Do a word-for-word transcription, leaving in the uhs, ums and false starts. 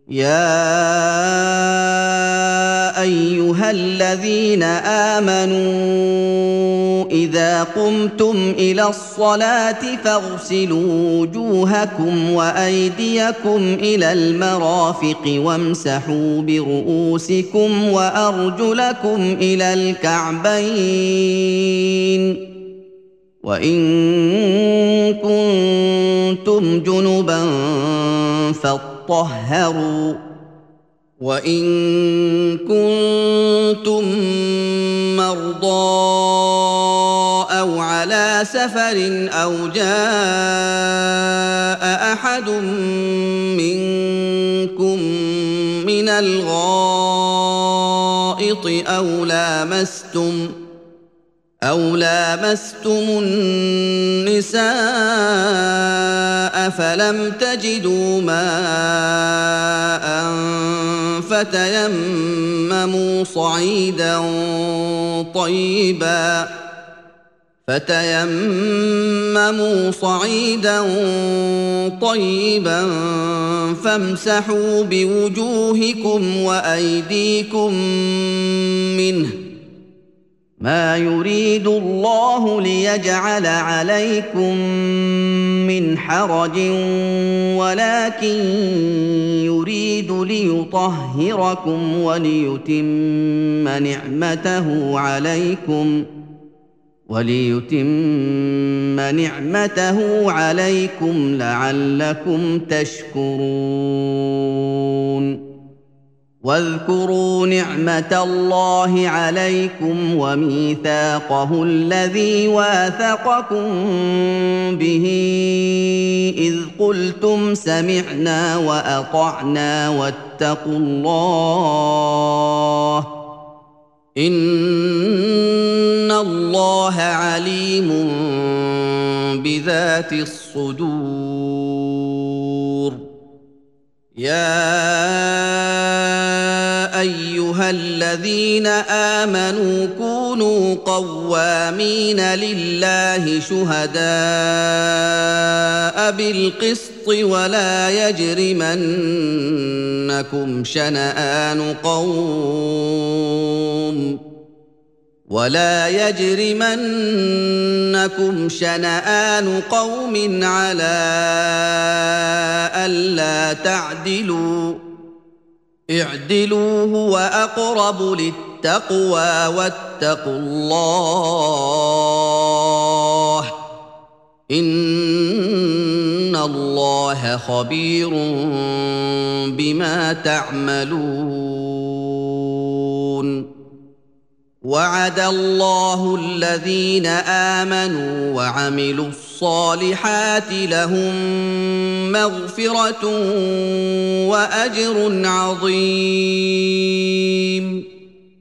يا ايها الذين امنوا اذا قمتم الى الصلاه فاغسلوا وجوهكم وايديكم الى المرافق وامسحوا برؤوسكم وارجلكم الى الكعبين وان كنتم جنبا فاطهروا وان كنتم مرضى او على سفر او جاء احد منكم من الغائط او لامستم أو لامستم النساء فلم تجدوا ماء فتيمموا صعيدا طيبا فتيمموا صعيدا طيبا فامسحوا بوجوهكم وأيديكم منه ما يريد الله ليجعل عليكم من حرج ولكن يريد ليطهركم وليتم نعمته عليكم وليتم نعمته عليكم لعلكم تشكرون واذكروا نعمة الله عليكم وميثاقه الذي واثقكم به إذ قلتم سمعنا وأطعنا واتقوا الله إن الله عليم بذات الصدور يا ايها الذين امنوا كونوا قوامين لله شهداء بالقسط ولا يجرمنكم شنآن قوم ولا يجرمنكم شنآن قوم على ألا تعدلوا اعدلوا هو أقرب للتقوى واتقوا الله إن الله خبير بما تعملون وعد الله الذين آمنوا وعملوا الصالحات لهم مغفرة وأجر عظيم